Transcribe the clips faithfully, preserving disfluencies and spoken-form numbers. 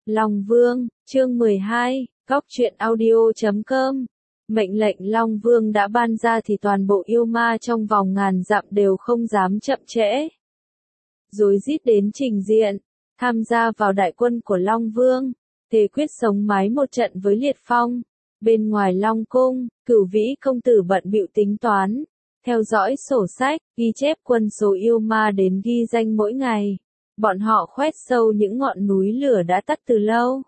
Long Vương, chương mười hai, góc truyện audio chấm com. Mệnh lệnh Long Vương đã ban ra thì toàn bộ yêu ma trong vòng ngàn dặm đều không dám chậm trễ. Rối rít đến trình diện, tham gia vào đại quân của Long Vương, thề quyết sống mái một trận với Liệt Phong. Bên ngoài Long Cung, Cửu Vĩ công tử bận bịu tính toán, theo dõi sổ sách, ghi chép quân số yêu ma đến ghi danh mỗi ngày. Bọn họ khoét sâu những ngọn núi lửa đã tắt từ lâu.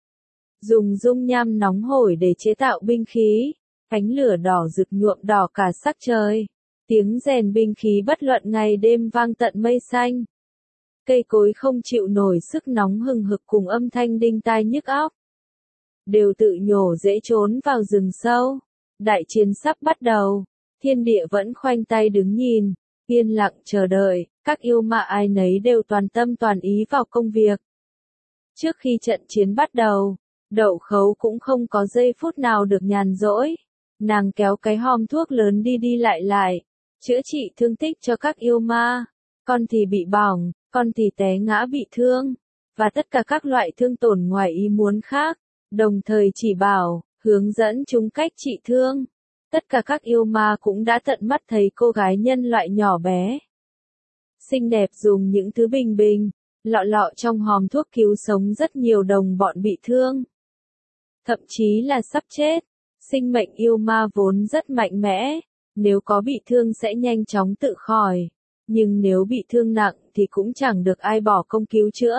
Dùng dung nham nóng hổi để chế tạo binh khí, ánh lửa đỏ rực nhuộm đỏ cả sắc trời. Tiếng rèn binh khí bất luận ngày đêm vang tận mây xanh. Cây cối không chịu nổi sức nóng hừng hực cùng âm thanh đinh tai nhức óc. Đều tự nhổ rễ trốn vào rừng sâu. Đại chiến sắp bắt đầu, thiên địa vẫn khoanh tay đứng nhìn, yên lặng chờ đợi, các yêu ma ai nấy đều toàn tâm toàn ý vào công việc. Trước khi trận chiến bắt đầu, Đậu Khấu cũng không có giây phút nào được nhàn rỗi. Nàng kéo cái hòm thuốc lớn đi đi lại lại, chữa trị thương tích cho các yêu ma. Con thì bị bỏng, con thì té ngã bị thương, và tất cả các loại thương tổn ngoài ý muốn khác, đồng thời chỉ bảo, hướng dẫn chúng cách trị thương. Tất cả các yêu ma cũng đã tận mắt thấy cô gái nhân loại nhỏ bé, xinh đẹp dùng những thứ bình bình, lọ lọ trong hòm thuốc cứu sống rất nhiều đồng bọn bị thương. Thậm chí là sắp chết. Sinh mệnh yêu ma vốn rất mạnh mẽ, nếu có bị thương sẽ nhanh chóng tự khỏi, nhưng nếu bị thương nặng thì cũng chẳng được ai bỏ công cứu chữa.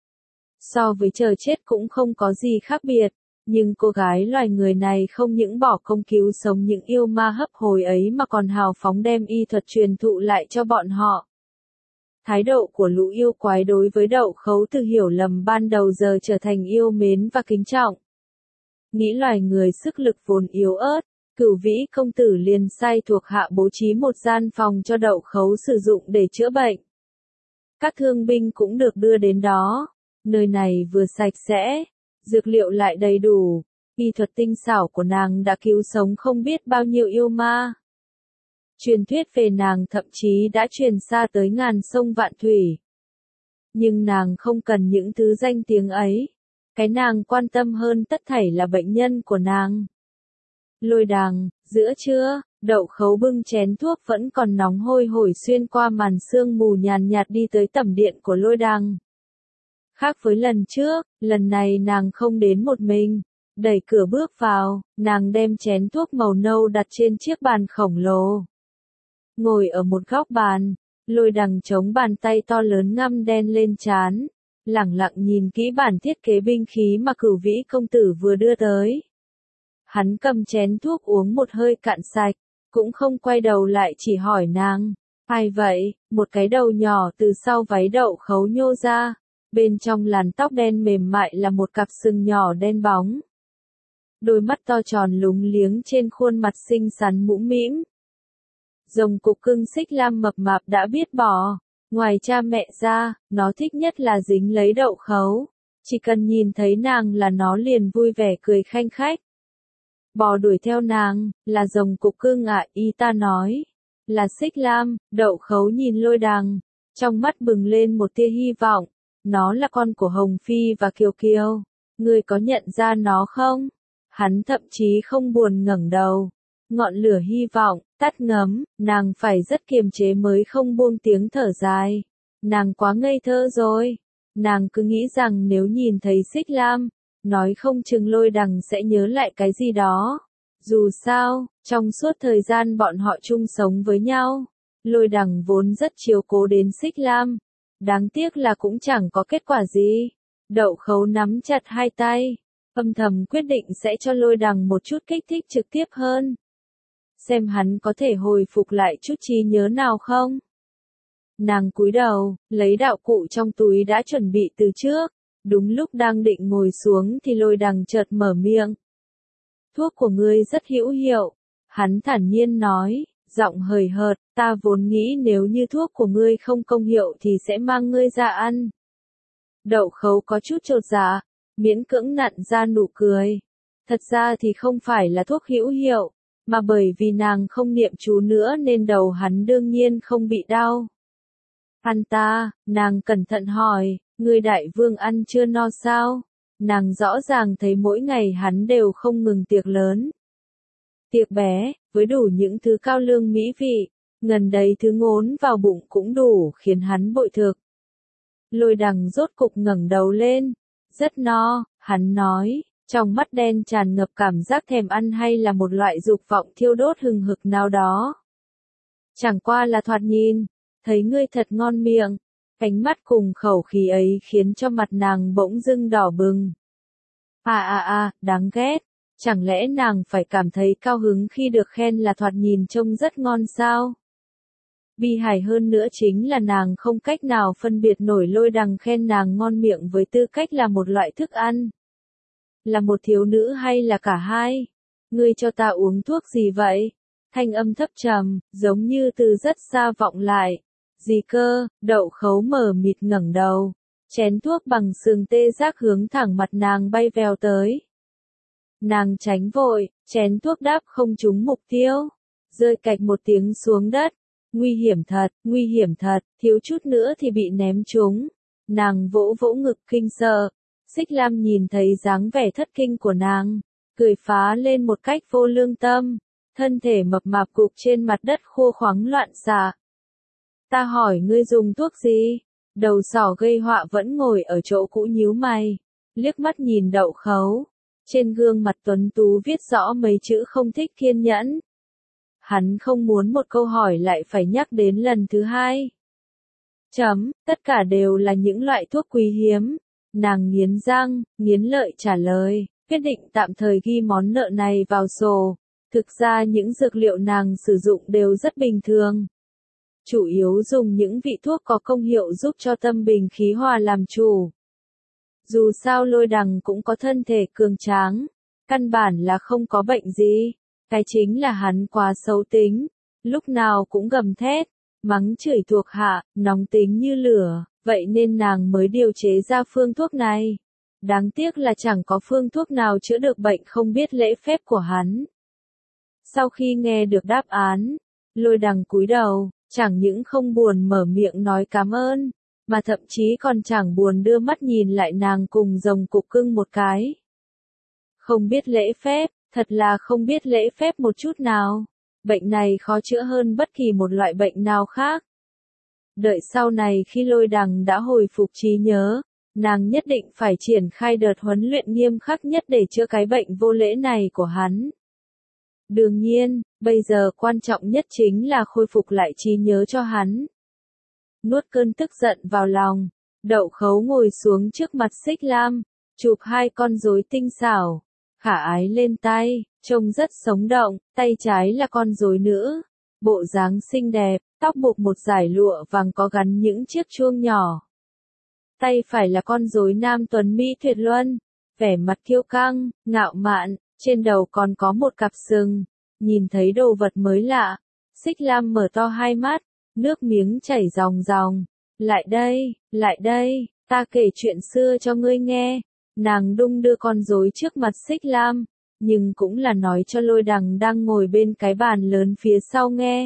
So với chờ chết cũng không có gì khác biệt, nhưng cô gái loài người này không những bỏ công cứu sống những yêu ma hấp hối ấy mà còn hào phóng đem y thuật truyền thụ lại cho bọn họ. Thái độ của lũ yêu quái đối với Đậu Khấu từ hiểu lầm ban đầu giờ trở thành yêu mến và kính trọng. Nghĩ loài người sức lực vốn yếu ớt, Cửu Vĩ công tử liền sai thuộc hạ bố trí một gian phòng cho Đậu Khấu sử dụng để chữa bệnh. Các thương binh cũng được đưa đến đó. Nơi này vừa sạch sẽ, dược liệu lại đầy đủ, y thuật tinh xảo của nàng đã cứu sống không biết bao nhiêu yêu ma. Truyền thuyết về nàng thậm chí đã truyền xa tới ngàn sông vạn thủy. Nhưng nàng không cần những thứ danh tiếng ấy. Cái nàng quan tâm hơn tất thảy là bệnh nhân của nàng. Lôi Đằng, giữa trưa, Đậu Khấu bưng chén thuốc vẫn còn nóng hôi hổi xuyên qua màn sương mù nhàn nhạt đi tới tẩm điện của Lôi Đằng. Khác với lần trước, lần này nàng không đến một mình. Đẩy cửa bước vào, nàng đem chén thuốc màu nâu đặt trên chiếc bàn khổng lồ. Ngồi ở một góc bàn, Lôi Đằng chống bàn tay to lớn ngăm đen lên trán, lẳng lặng nhìn kỹ bản thiết kế binh khí mà Cửu Vĩ công tử vừa đưa tới. Hắn cầm chén thuốc uống một hơi cạn sạch, cũng không quay đầu lại chỉ hỏi nàng, ai vậy? Một cái đầu nhỏ từ sau váy Đậu Khấu nhô ra, bên trong làn tóc đen mềm mại là một cặp sừng nhỏ đen bóng. Đôi mắt to tròn lúng liếng trên khuôn mặt xinh xắn mũm mĩm. Rồng cục cưng Xích Lam mập mạp đã biết bỏ. Ngoài cha mẹ ra, nó thích nhất là dính lấy Đậu Khấu. Chỉ cần nhìn thấy nàng là nó liền vui vẻ cười khanh khách. Bò đuổi theo nàng, là rồng cục cưng ạ, y ta nói. Là Xích Lam. Đậu Khấu nhìn Lôi Đằng, trong mắt bừng lên một tia hy vọng. Nó là con của Hồng Phi và Kiều Kiều. Ngươi có nhận ra nó không? Hắn thậm chí không buồn ngẩng đầu. Ngọn lửa hy vọng, tắt ngấm, nàng phải rất kiềm chế mới không buông tiếng thở dài. Nàng quá ngây thơ rồi. Nàng cứ nghĩ rằng nếu nhìn thấy Xích Lam, nói không chừng Lôi Đằng sẽ nhớ lại cái gì đó. Dù sao, trong suốt thời gian bọn họ chung sống với nhau, Lôi Đằng vốn rất chiếu cố đến Xích Lam. Đáng tiếc là cũng chẳng có kết quả gì. Đậu Khấu nắm chặt hai tay, âm thầm quyết định sẽ cho Lôi Đằng một chút kích thích trực tiếp hơn. Xem hắn có thể hồi phục lại chút trí nhớ nào không. Nàng cúi đầu, lấy đạo cụ trong túi đã chuẩn bị từ trước. Đúng lúc đang định ngồi xuống thì Lôi Đằng chợt mở miệng. Thuốc của ngươi rất hữu hiệu. Hắn thản nhiên nói, giọng hời hợt, ta vốn nghĩ nếu như thuốc của ngươi không công hiệu thì sẽ mang ngươi ra ăn. Đậu Khấu có chút chột dạ, miễn cưỡng nặn ra nụ cười. Thật ra thì không phải là thuốc hữu hiệu, mà bởi vì nàng không niệm chú nữa nên đầu hắn đương nhiên không bị đau. Ăn ta, nàng cẩn thận hỏi, ngươi đại vương ăn chưa no sao? Nàng rõ ràng thấy mỗi ngày hắn đều không ngừng tiệc lớn. Tiệc bé, với đủ những thứ cao lương mỹ vị, ngần đấy thứ ngốn vào bụng cũng đủ khiến hắn bội thực. Lôi Đằng rốt cục ngẩng đầu lên, rất no, hắn nói, trong mắt đen tràn ngập cảm giác thèm ăn hay là một loại dục vọng thiêu đốt hừng hực nào đó. Chẳng qua là thoạt nhìn, thấy ngươi thật ngon miệng, ánh mắt cùng khẩu khí ấy khiến cho mặt nàng bỗng dưng đỏ bừng. À à à, đáng ghét, chẳng lẽ nàng phải cảm thấy cao hứng khi được khen là thoạt nhìn trông rất ngon sao? Bi hài hơn nữa chính là nàng không cách nào phân biệt nổi Lôi Đằng khen nàng ngon miệng với tư cách là một loại thức ăn. Là một thiếu nữ hay là cả hai? Ngươi cho ta uống thuốc gì vậy? Thanh âm thấp trầm, giống như từ rất xa vọng lại. Gì cơ? Đậu Khấu mở mịt ngẩng đầu. Chén thuốc bằng sừng tê giác hướng thẳng mặt nàng bay vèo tới. Nàng tránh vội, chén thuốc đáp không trúng mục tiêu. Rơi cạch một tiếng xuống đất. Nguy hiểm thật, nguy hiểm thật, thiếu chút nữa thì bị ném trúng. Nàng vỗ vỗ ngực kinh sợ. Xích Lam nhìn thấy dáng vẻ thất kinh của nàng, cười phá lên một cách vô lương tâm, thân thể mập mạp cục trên mặt đất khô khoắng loạn xạ. Ta hỏi ngươi dùng thuốc gì? Đầu sỏ gây họa vẫn ngồi ở chỗ cũ nhíu mày, liếc mắt nhìn Đậu Khấu. Trên gương mặt tuấn tú viết rõ mấy chữ không thích kiên nhẫn. Hắn không muốn một câu hỏi lại phải nhắc đến lần thứ hai. Chấm, tất cả đều là những loại thuốc quý hiếm. Nàng nghiến răng, nghiến lợi trả lời, quyết định tạm thời ghi món nợ này vào sổ. Thực ra những dược liệu nàng sử dụng đều rất bình thường. Chủ yếu dùng những vị thuốc có công hiệu giúp cho tâm bình khí hòa làm chủ. Dù sao Lôi Đằng cũng có thân thể cường tráng, căn bản là không có bệnh gì. Cái chính là hắn quá xấu tính, lúc nào cũng gầm thét, mắng chửi thuộc hạ, nóng tính như lửa. Vậy nên nàng mới điều chế ra phương thuốc này. Đáng tiếc là chẳng có phương thuốc nào chữa được bệnh không biết lễ phép của hắn. Sau khi nghe được đáp án, Lôi Đằng cúi đầu, chẳng những không buồn mở miệng nói cảm ơn, mà thậm chí còn chẳng buồn đưa mắt nhìn lại nàng cùng rồng cục cưng một cái. Không biết lễ phép, thật là không biết lễ phép một chút nào. Bệnh này khó chữa hơn bất kỳ một loại bệnh nào khác. Đợi sau này khi Lôi Đằng đã hồi phục trí nhớ, nàng nhất định phải triển khai đợt huấn luyện nghiêm khắc nhất để chữa cái bệnh vô lễ này của hắn. Đương nhiên, bây giờ quan trọng nhất chính là khôi phục lại trí nhớ cho hắn. Nuốt cơn tức giận vào lòng, Đậu Khấu ngồi xuống trước mặt Xích Lam, chụp hai con rối tinh xảo, khả ái lên tay, trông rất sống động, tay trái là con rối nữ, bộ dáng xinh đẹp, tóc buộc một dải lụa vàng có gắn những chiếc chuông nhỏ. Tay phải là con rối nam tuấn mỹ tuyệt luân, vẻ mặt kiêu căng, ngạo mạn, trên đầu còn có một cặp sừng. Nhìn thấy đồ vật mới lạ, Xích Lam mở to hai mắt, nước miếng chảy ròng ròng. Lại đây, lại đây, ta kể chuyện xưa cho ngươi nghe. Nàng đung đưa con rối trước mặt Xích Lam, nhưng cũng là nói cho Lôi Đằng đang ngồi bên cái bàn lớn phía sau nghe.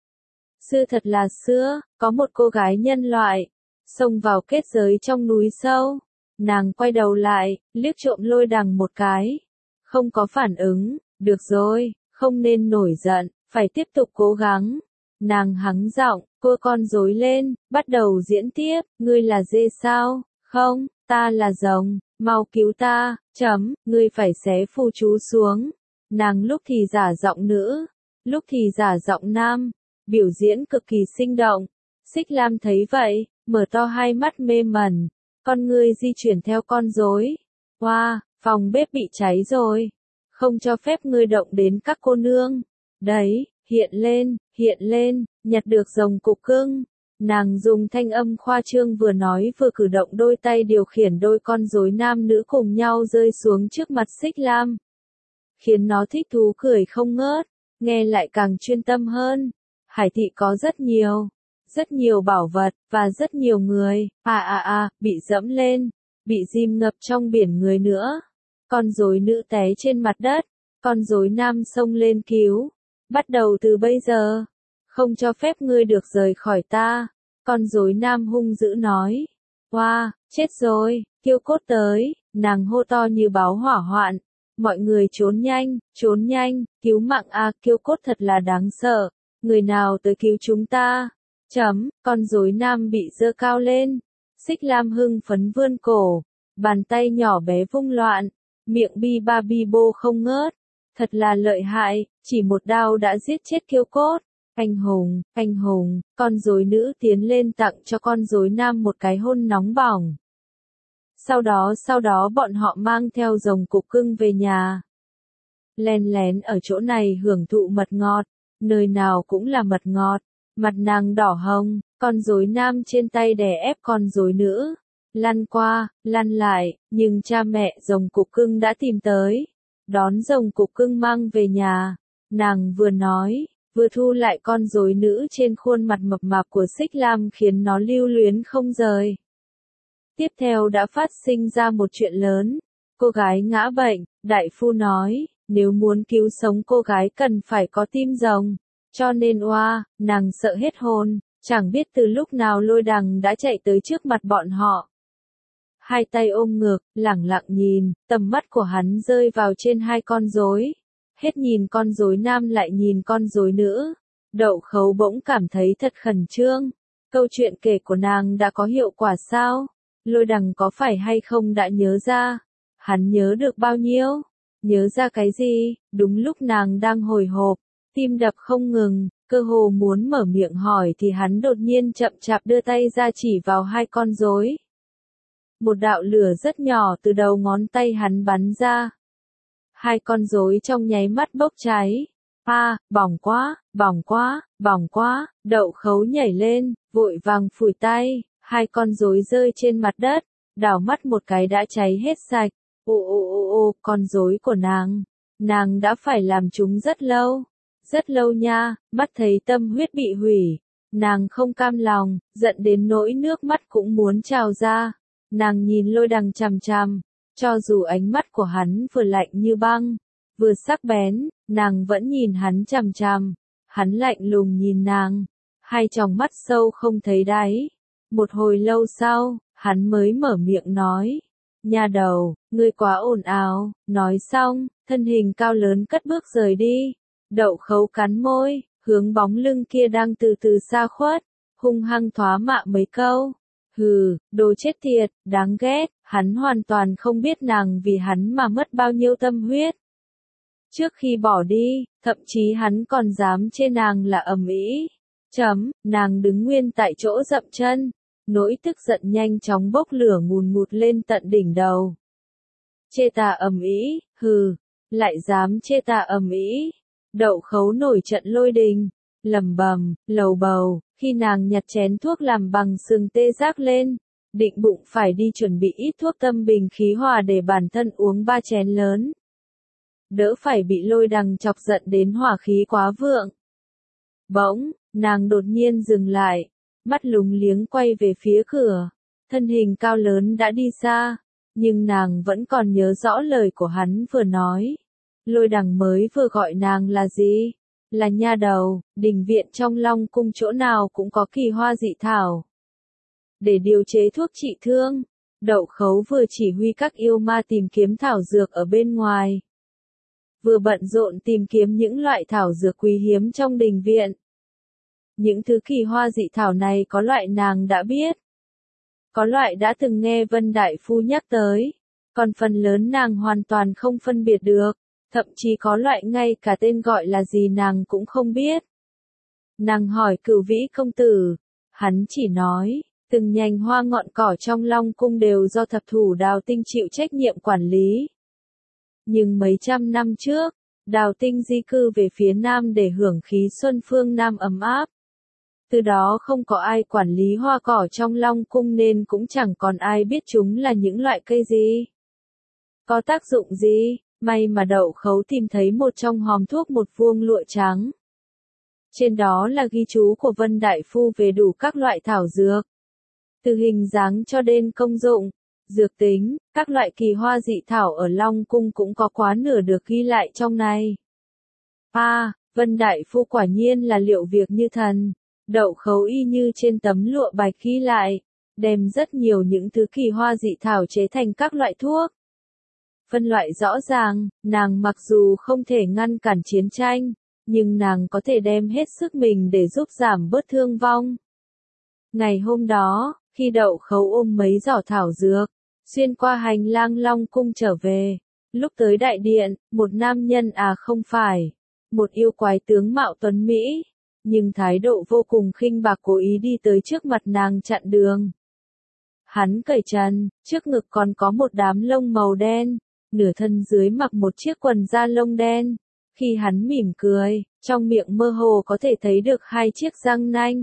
Xưa thật là xưa, có một cô gái nhân loại, xông vào kết giới trong núi sâu. Nàng quay đầu lại, liếc trộm Lôi Đằng một cái. Không có phản ứng, được rồi, không nên nổi giận, phải tiếp tục cố gắng. Nàng hắng giọng, cô con rối lên, bắt đầu diễn tiếp, ngươi là dê sao? Không, ta là rồng, mau cứu ta, chấm, ngươi phải xé phù chú xuống. Nàng lúc thì giả giọng nữ, lúc thì giả giọng nam, biểu diễn cực kỳ sinh động. Xích Lam thấy vậy, mở to hai mắt mê mẩn, con ngươi di chuyển theo con rối. Wow, phòng bếp bị cháy rồi, không cho phép ngươi động đến các cô nương. Đấy, hiện lên, hiện lên, nhặt được rồng cục cưng. Nàng dùng thanh âm khoa trương vừa nói vừa cử động đôi tay điều khiển đôi con rối nam nữ cùng nhau rơi xuống trước mặt Xích Lam. Khiến nó thích thú cười không ngớt, nghe lại càng chuyên tâm hơn. Hải thị có rất nhiều, rất nhiều bảo vật, và rất nhiều người, à à à, bị dẫm lên, bị dìm ngập trong biển người nữa. Con rối nữ té trên mặt đất, con rối nam xông lên cứu. Bắt đầu từ bây giờ, không cho phép ngươi được rời khỏi ta. Con rối nam hung dữ nói. Wow, chết rồi, Kiêu Cốt tới, nàng hô to như báo hỏa hoạn. Mọi người trốn nhanh, trốn nhanh, cứu mạng a, Kiêu Cốt thật là đáng sợ. Người nào tới cứu chúng ta? Chấm, con rối nam bị giơ cao lên. Xích Lam hưng phấn vươn cổ, bàn tay nhỏ bé vung loạn, miệng bi ba bi bô không ngớt. Thật là lợi hại, chỉ một đao đã giết chết Kiêu Cốt. Anh hùng, anh hùng, con rối nữ tiến lên tặng cho con rối nam một cái hôn nóng bỏng. Sau đó sau đó bọn họ mang theo rồng cục cưng về nhà. Len lén ở chỗ này hưởng thụ mật ngọt, nơi nào cũng là mật ngọt, mặt nàng đỏ hồng, con rối nam trên tay đè ép con rối nữ. Lăn qua, lăn lại, nhưng cha mẹ rồng cục cưng đã tìm tới. Đón rồng cục cưng mang về nhà, nàng vừa nói, vừa thu lại con rối nữ trên khuôn mặt mập mạp của Xích Lam khiến nó lưu luyến không rời. Tiếp theo đã phát sinh ra một chuyện lớn, cô gái ngã bệnh, đại phu nói, nếu muốn cứu sống cô gái cần phải có tim rồng, cho nên oa, nàng sợ hết hồn, chẳng biết từ lúc nào Lôi Đằng đã chạy tới trước mặt bọn họ. Hai tay ôm ngực, lẳng lặng nhìn, tầm mắt của hắn rơi vào trên hai con rối. Hết nhìn con rối nam lại nhìn con rối nữ. Đậu Khấu bỗng cảm thấy thật khẩn trương. Câu chuyện kể của nàng đã có hiệu quả sao? Lôi Đằng có phải hay không đã nhớ ra? Hắn nhớ được bao nhiêu? Nhớ ra cái gì? Đúng lúc nàng đang hồi hộp, tim đập không ngừng, cơ hồ muốn mở miệng hỏi thì hắn đột nhiên chậm chạp đưa tay ra chỉ vào hai con rối. Một đạo lửa rất nhỏ từ đầu ngón tay hắn bắn ra. Hai con rối trong nháy mắt bốc cháy. A, à, bỏng quá, bỏng quá, bỏng quá, Đậu Khấu nhảy lên, vội vàng phủi tay, hai con rối rơi trên mặt đất, đảo mắt một cái đã cháy hết sạch. Ô ô ô ô, con rối của nàng, nàng đã phải làm chúng rất lâu, rất lâu nha, mắt thấy tâm huyết bị hủy, nàng không cam lòng, giận đến nỗi nước mắt cũng muốn trào ra. Nàng nhìn Lôi Đằng chằm chằm, cho dù ánh mắt của hắn vừa lạnh như băng, vừa sắc bén, nàng vẫn nhìn hắn chằm chằm. Hắn lạnh lùng nhìn nàng, hai tròng mắt sâu không thấy đáy. Một hồi lâu sau, hắn mới mở miệng nói, nha đầu, ngươi quá ồn ào. Nói xong, thân hình cao lớn cất bước rời đi. Đậu Khấu cắn môi, hướng bóng lưng kia đang từ từ xa khuất, hung hăng thoá mạ mấy câu. Hừ, đồ chết tiệt, đáng ghét, hắn hoàn toàn không biết nàng vì hắn mà mất bao nhiêu tâm huyết. Trước khi bỏ đi, thậm chí hắn còn dám chê nàng là ầm ĩ. Chấm, nàng đứng nguyên tại chỗ dậm chân, nỗi tức giận nhanh chóng bốc lửa ngùn ngụt lên tận đỉnh đầu. Chê ta ầm ĩ, hừ, lại dám chê ta ầm ĩ. Đậu Khấu nổi trận lôi đình, lẩm bẩm, lầu bầu, khi nàng nhặt chén thuốc làm bằng sừng tê giác lên, định bụng phải đi chuẩn bị ít thuốc tâm bình khí hòa để bản thân uống ba chén lớn. Đỡ phải bị Lôi Đằng chọc giận đến hỏa khí quá vượng. Bỗng, nàng đột nhiên dừng lại, mắt lúng liếng quay về phía cửa, thân hình cao lớn đã đi xa, nhưng nàng vẫn còn nhớ rõ lời của hắn vừa nói. Lôi Đằng mới vừa gọi nàng là gì? Là nha đầu, đình viện trong Long cung chỗ nào cũng có kỳ hoa dị thảo. Để điều chế thuốc trị thương, Đậu Khấu vừa chỉ huy các yêu ma tìm kiếm thảo dược ở bên ngoài, vừa bận rộn tìm kiếm những loại thảo dược quý hiếm trong đình viện. Những thứ kỳ hoa dị thảo này có loại nàng đã biết, có loại đã từng nghe Vân Đại Phu nhắc tới, còn phần lớn nàng hoàn toàn không phân biệt được. Thậm chí có loại ngay cả tên gọi là gì nàng cũng không biết. Nàng hỏi Cửu Vĩ công tử, hắn chỉ nói, từng nhành hoa ngọn cỏ trong Long cung đều do thập thủ Đào Tinh chịu trách nhiệm quản lý. Nhưng mấy trăm năm trước, Đào Tinh di cư về phía Nam để hưởng khí xuân phương Nam ấm áp. Từ đó không có ai quản lý hoa cỏ trong Long cung nên cũng chẳng còn ai biết chúng là những loại cây gì, có tác dụng gì. May mà Đậu Khấu tìm thấy một trong hòm thuốc một vuông lụa trắng. Trên đó là ghi chú của Vân Đại Phu về đủ các loại thảo dược. Từ hình dáng cho đến công dụng, dược tính, các loại kỳ hoa dị thảo ở Long cung cũng có quá nửa được ghi lại trong này. A, à, Vân Đại Phu quả nhiên là liệu việc như thần. Đậu Khấu y như trên tấm lụa bạch ghi lại, đem rất nhiều những thứ kỳ hoa dị thảo chế thành các loại thuốc. phân loại rõ ràng, nàng mặc dù không thể ngăn cản chiến tranh, nhưng nàng có thể đem hết sức mình để giúp giảm bớt thương vong. Ngày hôm đó, khi Đậu Khấu ôm mấy giỏ thảo dược, xuyên qua hành lang Long cung trở về, lúc tới đại điện, một nam nhân à không phải, một yêu quái tướng mạo tuấn Mỹ, nhưng thái độ vô cùng khinh bạc cố ý đi tới trước mặt nàng chặn đường. Hắn cởi trần, trước ngực còn có một đám lông màu đen, nửa thân dưới mặc một chiếc quần da lông đen. Khi hắn mỉm cười, trong miệng mơ hồ có thể thấy được hai chiếc răng nanh.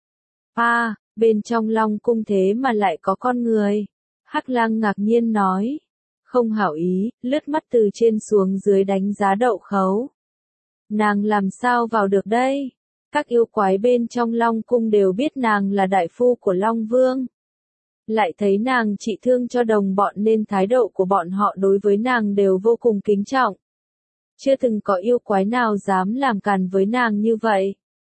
À, bên trong Long cung thế mà lại có con người. Hắc Lang ngạc nhiên nói. Không hảo ý, lướt mắt từ trên xuống dưới đánh giá Đậu Khấu. Nàng làm sao vào được đây? Các yêu quái bên trong Long cung đều biết nàng là đại phu của Long Vương. Lại thấy nàng trị thương cho đồng bọn nên thái độ của bọn họ đối với nàng đều vô cùng kính trọng. Chưa từng có yêu quái nào dám làm càn với nàng như vậy.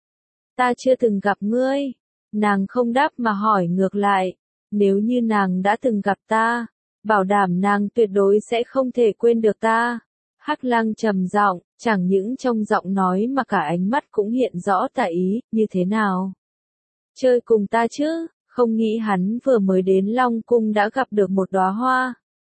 Ta chưa từng gặp ngươi. Nàng không đáp mà hỏi ngược lại. Nếu như nàng đã từng gặp ta, bảo đảm nàng tuyệt đối sẽ không thể quên được ta. Hắc Lang trầm giọng, chẳng những trong giọng nói mà cả ánh mắt cũng hiện rõ tà ý, như thế nào? Chơi cùng ta chứ, không nghĩ hắn vừa mới đến Long cung đã gặp được một đóa hoa.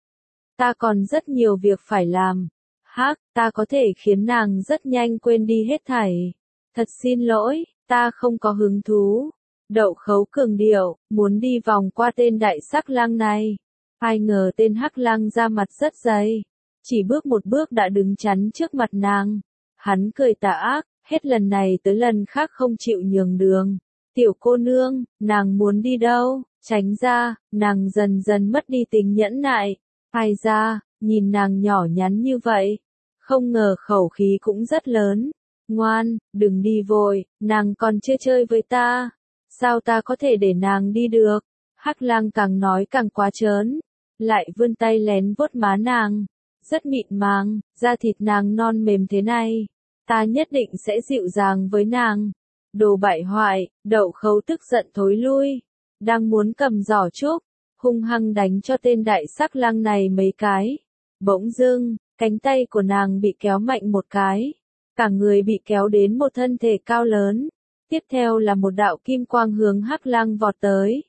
Ta còn rất nhiều việc phải làm. Hắc, ta có thể khiến nàng rất nhanh quên đi hết thảy. Thật xin lỗi, ta không có hứng thú. Đậu Khấu cường điệu, muốn đi vòng qua tên đại sắc lang này. Ai ngờ tên Hắc Lang ra mặt rất dày. Chỉ bước một bước đã đứng chắn trước mặt nàng. Hắn cười tà ác, hết lần này tới lần khác không chịu nhường đường. Tiểu cô nương, nàng muốn đi đâu? Tránh ra, nàng dần dần mất đi tính nhẫn nại. Ai ra, nhìn nàng nhỏ nhắn như vậy. Không ngờ khẩu khí cũng rất lớn. Ngoan, đừng đi vội, nàng còn chưa chơi với ta. Sao ta có thể để nàng đi được? Hắc Lang càng nói càng quá trớn. Lại vươn tay lén vuốt má nàng. Rất mịn màng, da thịt nàng non mềm thế này. Ta nhất định sẽ dịu dàng với nàng. Đồ bại hoại, Đậu Khấu tức giận thối lui. Đang muốn cầm giỏ trúc, hung hăng đánh cho tên đại sắc lang này mấy cái. Bỗng dưng, cánh tay của nàng bị kéo mạnh một cái. Cả người bị kéo đến một thân thể cao lớn. Tiếp theo là một đạo kim quang hướng Hắc Lang vọt tới.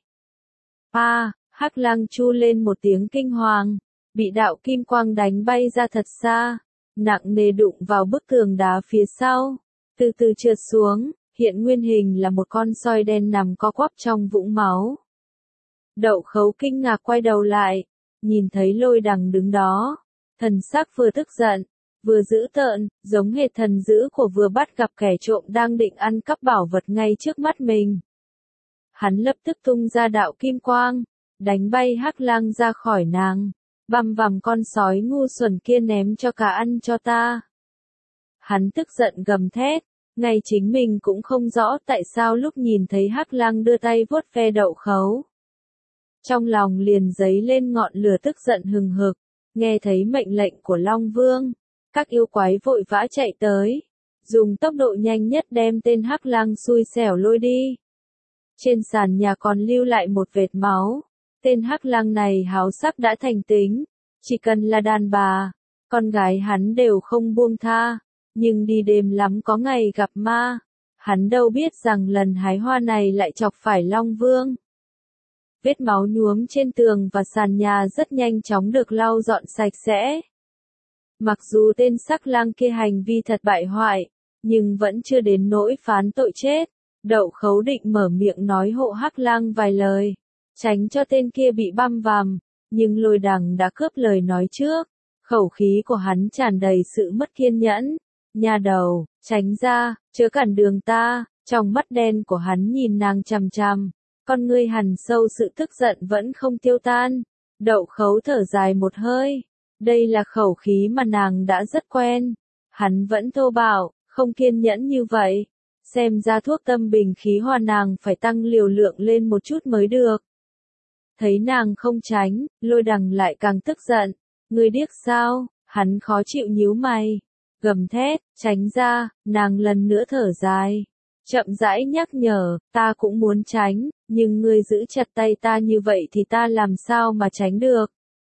À, Hắc Lang chu lên một tiếng kinh hoàng. Bị đạo kim quang đánh bay ra thật xa. Nặng nề đụng vào bức tường đá phía sau. Từ từ trượt xuống. Hiện nguyên hình là một con soi đen nằm co quắp trong vũng máu. Đậu Khấu kinh ngạc quay đầu lại, nhìn thấy Lôi Đằng đứng đó, thần sắc vừa tức giận, vừa dữ tợn, giống hệt thần dữ của vừa bắt gặp kẻ trộm đang định ăn cắp bảo vật ngay trước mắt mình. Hắn lập tức tung ra đạo kim quang, đánh bay Hắc Lang ra khỏi nàng, băm vằm con sói ngu xuẩn kia ném cho cá ăn cho ta. Hắn tức giận gầm thét. Ngay chính mình cũng không rõ tại sao lúc nhìn thấy Hắc Lang đưa tay vuốt ve Đậu Khấu. Trong lòng liền dấy lên ngọn lửa tức giận hừng hực, nghe thấy mệnh lệnh của Long Vương. Các yêu quái vội vã chạy tới, dùng tốc độ nhanh nhất đem tên Hắc Lang xui xẻo lôi đi. Trên sàn nhà còn lưu lại một vệt máu, tên Hắc Lang này háo sắc đã thành tính, chỉ cần là đàn bà, con gái hắn đều không buông tha. Nhưng đi đêm lắm có ngày gặp ma. Hắn đâu biết rằng lần hái hoa này lại chọc phải Long Vương. Vết máu nhuốm trên tường và sàn nhà rất nhanh chóng được lau dọn sạch sẽ. Mặc dù tên sắc lang kia hành vi thật bại hoại, nhưng vẫn chưa đến nỗi phán tội chết. Đậu Khấu định mở miệng nói hộ Hắc Lang vài lời, tránh cho tên kia bị băm vằm, nhưng Lôi Đằng đã cướp lời nói trước. Khẩu khí của hắn tràn đầy sự mất kiên nhẫn. Nha đầu, tránh ra, chớ cản đường ta. Trong mắt đen của hắn nhìn nàng chằm chằm, con ngươi hằn sâu sự tức giận vẫn không tiêu tan. Đậu Khấu thở dài một hơi, đây là khẩu khí mà nàng đã rất quen. Hắn vẫn thô bạo, không kiên nhẫn như vậy. Xem ra thuốc tâm bình khí hòa nàng phải tăng liều lượng lên một chút mới được. Thấy nàng không tránh, Lôi Đằng lại càng tức giận. Ngươi điếc sao? Hắn khó chịu nhíu mày. Gầm thét, tránh ra, nàng lần nữa thở dài. Chậm rãi nhắc nhở, ta cũng muốn tránh, nhưng ngươi giữ chặt tay ta như vậy thì ta làm sao mà tránh được.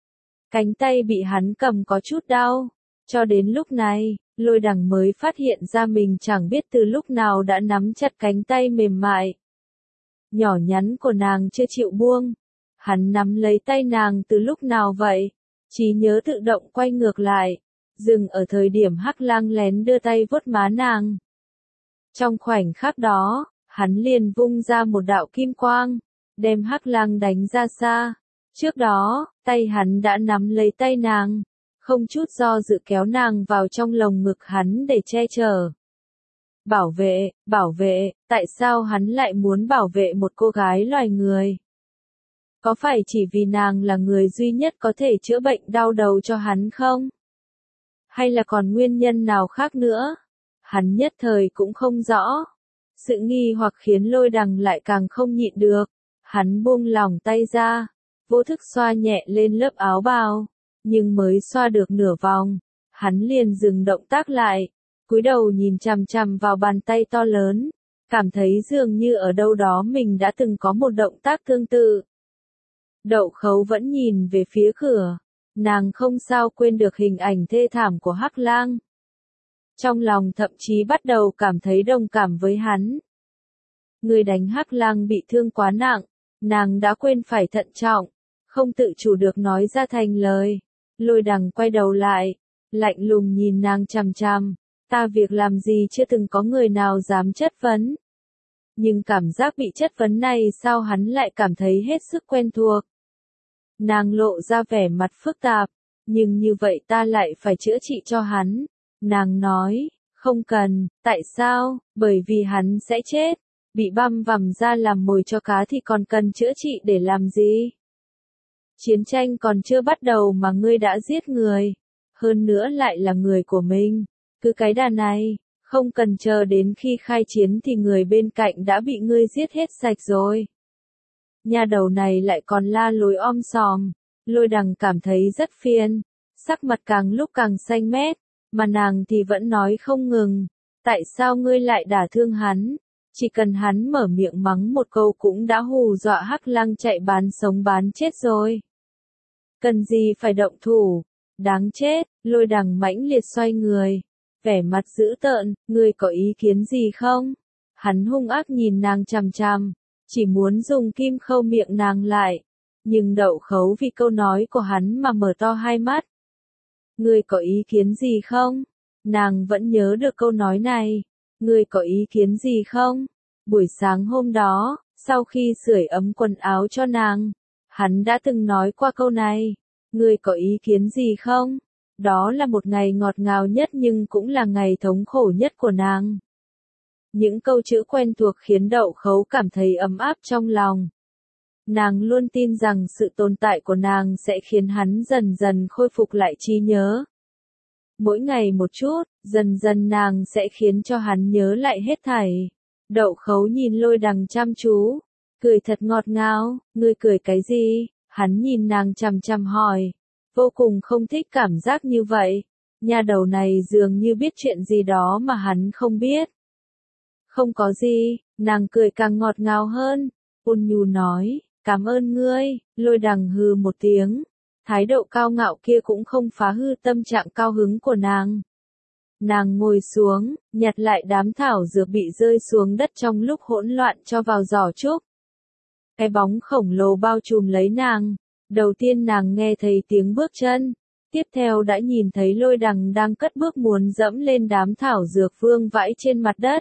Cánh tay bị hắn cầm có chút đau. Cho đến lúc này, Lôi Đằng mới phát hiện ra mình chẳng biết từ lúc nào đã nắm chặt cánh tay mềm mại. Nhỏ nhắn của nàng chưa chịu buông. Hắn nắm lấy tay nàng từ lúc nào vậy? Trí nhớ tự động quay ngược lại. Dừng ở thời điểm Hắc Lang lén đưa tay vuốt má nàng. Trong khoảnh khắc đó, hắn liền vung ra một đạo kim quang, đem Hắc Lang đánh ra xa. Trước đó, tay hắn đã nắm lấy tay nàng, không chút do dự kéo nàng vào trong lồng ngực hắn để che chở. Bảo vệ, bảo vệ, tại sao hắn lại muốn bảo vệ một cô gái loài người? Có phải chỉ vì nàng là người duy nhất có thể chữa bệnh đau đầu cho hắn không? Hay là còn nguyên nhân nào khác nữa? Hắn nhất thời cũng không rõ. Sự nghi hoặc khiến Lôi Đằng lại càng không nhịn được. Hắn buông lỏng tay ra, vô thức xoa nhẹ lên lớp áo bào, nhưng mới xoa được nửa vòng, hắn liền dừng động tác lại, cúi đầu nhìn chằm chằm vào bàn tay to lớn, cảm thấy dường như ở đâu đó mình đã từng có một động tác tương tự. Đậu Khấu vẫn nhìn về phía cửa, nàng không sao quên được hình ảnh thê thảm của Hắc Lang. Trong lòng thậm chí bắt đầu cảm thấy đồng cảm với hắn. Người đánh Hắc Lang bị thương quá nặng, nàng đã quên phải thận trọng, không tự chủ được nói ra thành lời. Lôi Đằng quay đầu lại, lạnh lùng nhìn nàng chằm chằm, ta việc làm gì chưa từng có người nào dám chất vấn. Nhưng cảm giác bị chất vấn này sao hắn lại cảm thấy hết sức quen thuộc. Nàng lộ ra vẻ mặt phức tạp, nhưng như vậy ta lại phải chữa trị cho hắn. Nàng nói, không cần, tại sao, bởi vì hắn sẽ chết, bị băm vằm ra làm mồi cho cá thì còn cần chữa trị để làm gì? Chiến tranh còn chưa bắt đầu mà ngươi đã giết người, hơn nữa lại là người của mình, cứ cái đà này, không cần chờ đến khi khai chiến thì người bên cạnh đã bị ngươi giết hết sạch rồi. Nhà đầu này lại còn la lối om sòm, Lôi Đằng cảm thấy rất phiền, sắc mặt càng lúc càng xanh mét, mà nàng thì vẫn nói không ngừng, tại sao ngươi lại đả thương hắn? Chỉ cần hắn mở miệng mắng một câu cũng đã hù dọa Hắc Lang chạy bán sống bán chết rồi. Cần gì phải động thủ? Đáng chết, Lôi Đằng mãnh liệt xoay người, vẻ mặt dữ tợn, ngươi có ý kiến gì không? Hắn hung ác nhìn nàng chằm chằm, chỉ muốn dùng kim khâu miệng nàng lại, nhưng Đậu Khấu vì câu nói của hắn mà mở to hai mắt. Ngươi có ý kiến gì không? Nàng vẫn nhớ được câu nói này. Ngươi có ý kiến gì không? Buổi sáng hôm đó, sau khi sưởi ấm quần áo cho nàng, hắn đã từng nói qua câu này. Ngươi có ý kiến gì không? Đó là một ngày ngọt ngào nhất nhưng cũng là ngày thống khổ nhất của nàng. Những câu chữ quen thuộc khiến Đậu Khấu cảm thấy ấm áp trong lòng. Nàng luôn tin rằng sự tồn tại của nàng sẽ khiến hắn dần dần khôi phục lại trí nhớ. Mỗi ngày một chút, dần dần nàng sẽ khiến cho hắn nhớ lại hết thảy. Đậu Khấu nhìn Lôi Đằng chăm chú, cười thật ngọt ngào, ngươi cười cái gì? Hắn nhìn nàng chằm chằm hỏi, vô cùng không thích cảm giác như vậy. Nhà đầu này dường như biết chuyện gì đó mà hắn không biết. Không có gì, nàng cười càng ngọt ngào hơn, ôn nhu nói, cảm ơn ngươi. Lôi Đằng hừ một tiếng. Thái độ cao ngạo kia cũng không phá hư tâm trạng cao hứng của nàng. Nàng ngồi xuống, nhặt lại đám thảo dược bị rơi xuống đất trong lúc hỗn loạn cho vào giỏ trúc. Cái bóng khổng lồ bao trùm lấy nàng. Đầu tiên nàng nghe thấy tiếng bước chân. Tiếp theo đã nhìn thấy Lôi Đằng đang cất bước muốn dẫm lên đám thảo dược vương vãi trên mặt đất.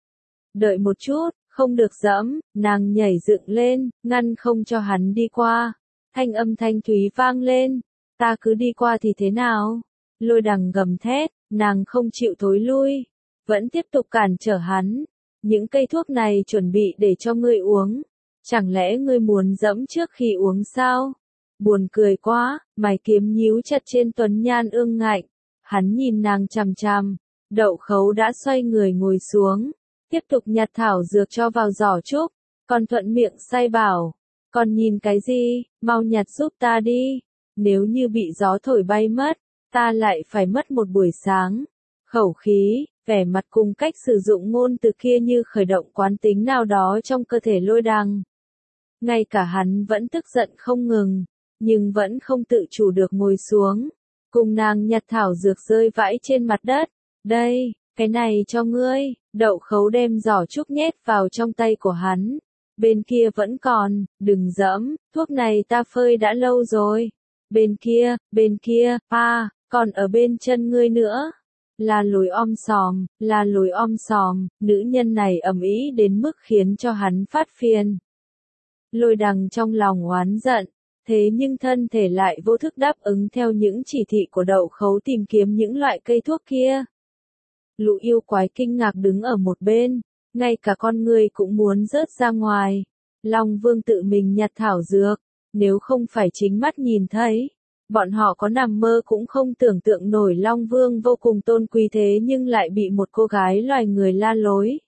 Đợi một chút, không được dẫm, nàng nhảy dựng lên, ngăn không cho hắn đi qua. Thanh âm thanh thúy vang lên, ta cứ đi qua thì thế nào? Lôi Đằng gầm thét, nàng không chịu thối lui, vẫn tiếp tục cản trở hắn. Những cây thuốc này chuẩn bị để cho ngươi uống, chẳng lẽ ngươi muốn dẫm trước khi uống sao? Buồn cười quá, mày kiếm nhíu chặt trên tuấn nhan ương ngạnh, hắn nhìn nàng chằm chằm. Đậu Khấu đã xoay người ngồi xuống, tiếp tục nhặt thảo dược cho vào giỏ trúc, còn thuận miệng sai bảo. Còn nhìn cái gì, mau nhặt giúp ta đi, nếu như bị gió thổi bay mất, ta lại phải mất một buổi sáng. Khẩu khí, vẻ mặt cùng cách sử dụng ngôn từ kia như khởi động quán tính nào đó trong cơ thể Lôi Đằng. Ngay cả hắn vẫn tức giận không ngừng, nhưng vẫn không tự chủ được ngồi xuống. Cùng nàng nhặt thảo dược rơi vãi trên mặt đất. Đây, cái này cho ngươi. Đậu Khấu đem giỏ trúc nhét vào trong tay của hắn. Bên kia vẫn còn, đừng dẫm, thuốc này ta phơi đã lâu rồi. Bên kia, bên kia, pa, còn ở bên chân ngươi nữa. Là lối om sòm, là lối om sòm, nữ nhân này ầm ĩ đến mức khiến cho hắn phát phiền. Lôi Đằng trong lòng oán giận, thế nhưng thân thể lại vô thức đáp ứng theo những chỉ thị của Đậu Khấu tìm kiếm những loại cây thuốc kia. Lũ yêu quái kinh ngạc đứng ở một bên, ngay cả con người cũng muốn rớt ra ngoài. Long Vương tự mình nhặt thảo dược, nếu không phải chính mắt nhìn thấy, bọn họ có nằm mơ cũng không tưởng tượng nổi Long Vương vô cùng tôn quý thế nhưng lại bị một cô gái loài người la lối.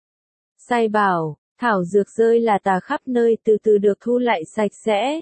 Sai bảo, thảo dược rơi là tà khắp nơi từ từ được thu lại sạch sẽ.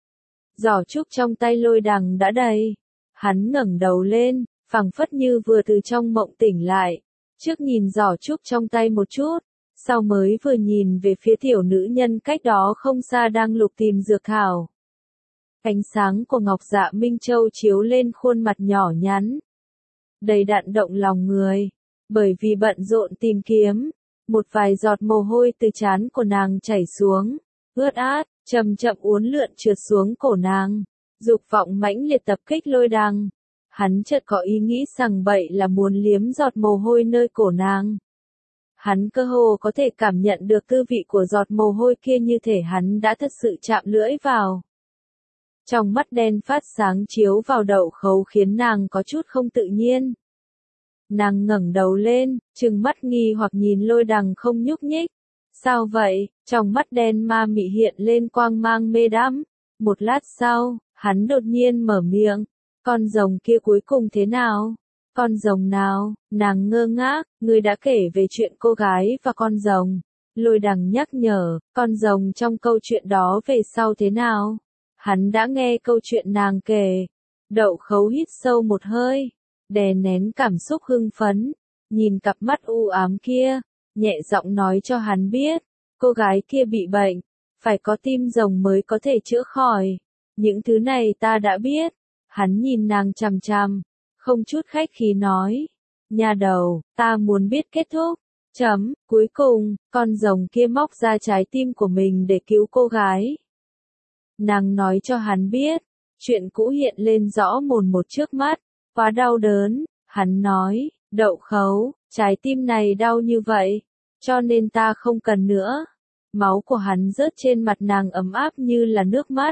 Giỏ trúc trong tay Lôi Đằng đã đầy. Hắn ngẩng đầu lên, phảng phất như vừa từ trong mộng tỉnh lại. Trước nhìn giỏ trúc trong tay một chút, sau mới vừa nhìn về phía tiểu nữ nhân cách đó không xa đang lục tìm dược thảo. Ánh sáng của Ngọc Dạ Minh Châu chiếu lên khuôn mặt nhỏ nhắn, đầy đặn động lòng người. Bởi vì bận rộn tìm kiếm, một vài giọt mồ hôi từ trán của nàng chảy xuống, ướt át, chậm chậm uốn lượn trượt xuống cổ nàng. Dục vọng mãnh liệt tập kích Lôi Đằng. Hắn chợt có ý nghĩ rằng bậy là muốn liếm giọt mồ hôi nơi cổ nàng. Hắn cơ hồ có thể cảm nhận được tư vị của giọt mồ hôi kia như thể hắn đã thật sự chạm lưỡi vào. Trong mắt đen phát sáng chiếu vào Đậu Khấu khiến nàng có chút không tự nhiên. Nàng ngẩng đầu lên, trừng mắt nghi hoặc nhìn Lôi Đằng không nhúc nhích. Sao vậy? Trong mắt đen ma mị hiện lên quang mang mê đắm. Một lát sau, hắn đột nhiên mở miệng. Con rồng kia cuối cùng thế nào? Con rồng nào? Nàng ngơ ngác, người đã kể về chuyện cô gái và con rồng. Lôi Đằng nhắc nhở, con rồng trong câu chuyện đó về sau thế nào? Hắn đã nghe câu chuyện nàng kể. Đậu Khấu hít sâu một hơi, đè nén cảm xúc hưng phấn, nhìn cặp mắt u ám kia, nhẹ giọng nói cho hắn biết, cô gái kia bị bệnh, phải có tim rồng mới có thể chữa khỏi. Những thứ này ta đã biết. Hắn nhìn nàng chằm chằm, không chút khách khí nói, nhà đầu, ta muốn biết kết thúc. Chấm, cuối cùng, con rồng kia móc ra trái tim của mình để cứu cô gái. Nàng nói cho hắn biết, chuyện cũ hiện lên rõ mồn một trước mắt, quá đau đớn. Hắn nói, Đậu Khấu, trái tim này đau như vậy, cho nên ta không cần nữa. Máu của hắn rớt trên mặt nàng ấm áp như là nước mắt.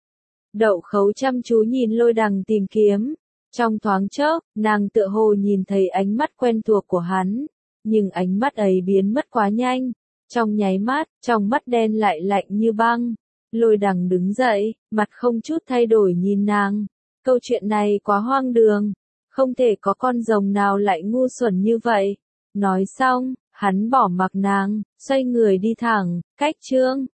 Đậu Khấu chăm chú nhìn Lôi Đằng tìm kiếm. Trong thoáng chốc, nàng tựa hồ nhìn thấy ánh mắt quen thuộc của hắn. Nhưng ánh mắt ấy biến mất quá nhanh. Trong nháy mắt, trong mắt đen lại lạnh như băng. Lôi Đằng đứng dậy, mặt không chút thay đổi nhìn nàng. Câu chuyện này quá hoang đường. Không thể có con rồng nào lại ngu xuẩn như vậy. Nói xong, hắn bỏ mặc nàng, xoay người đi thẳng, cách chương.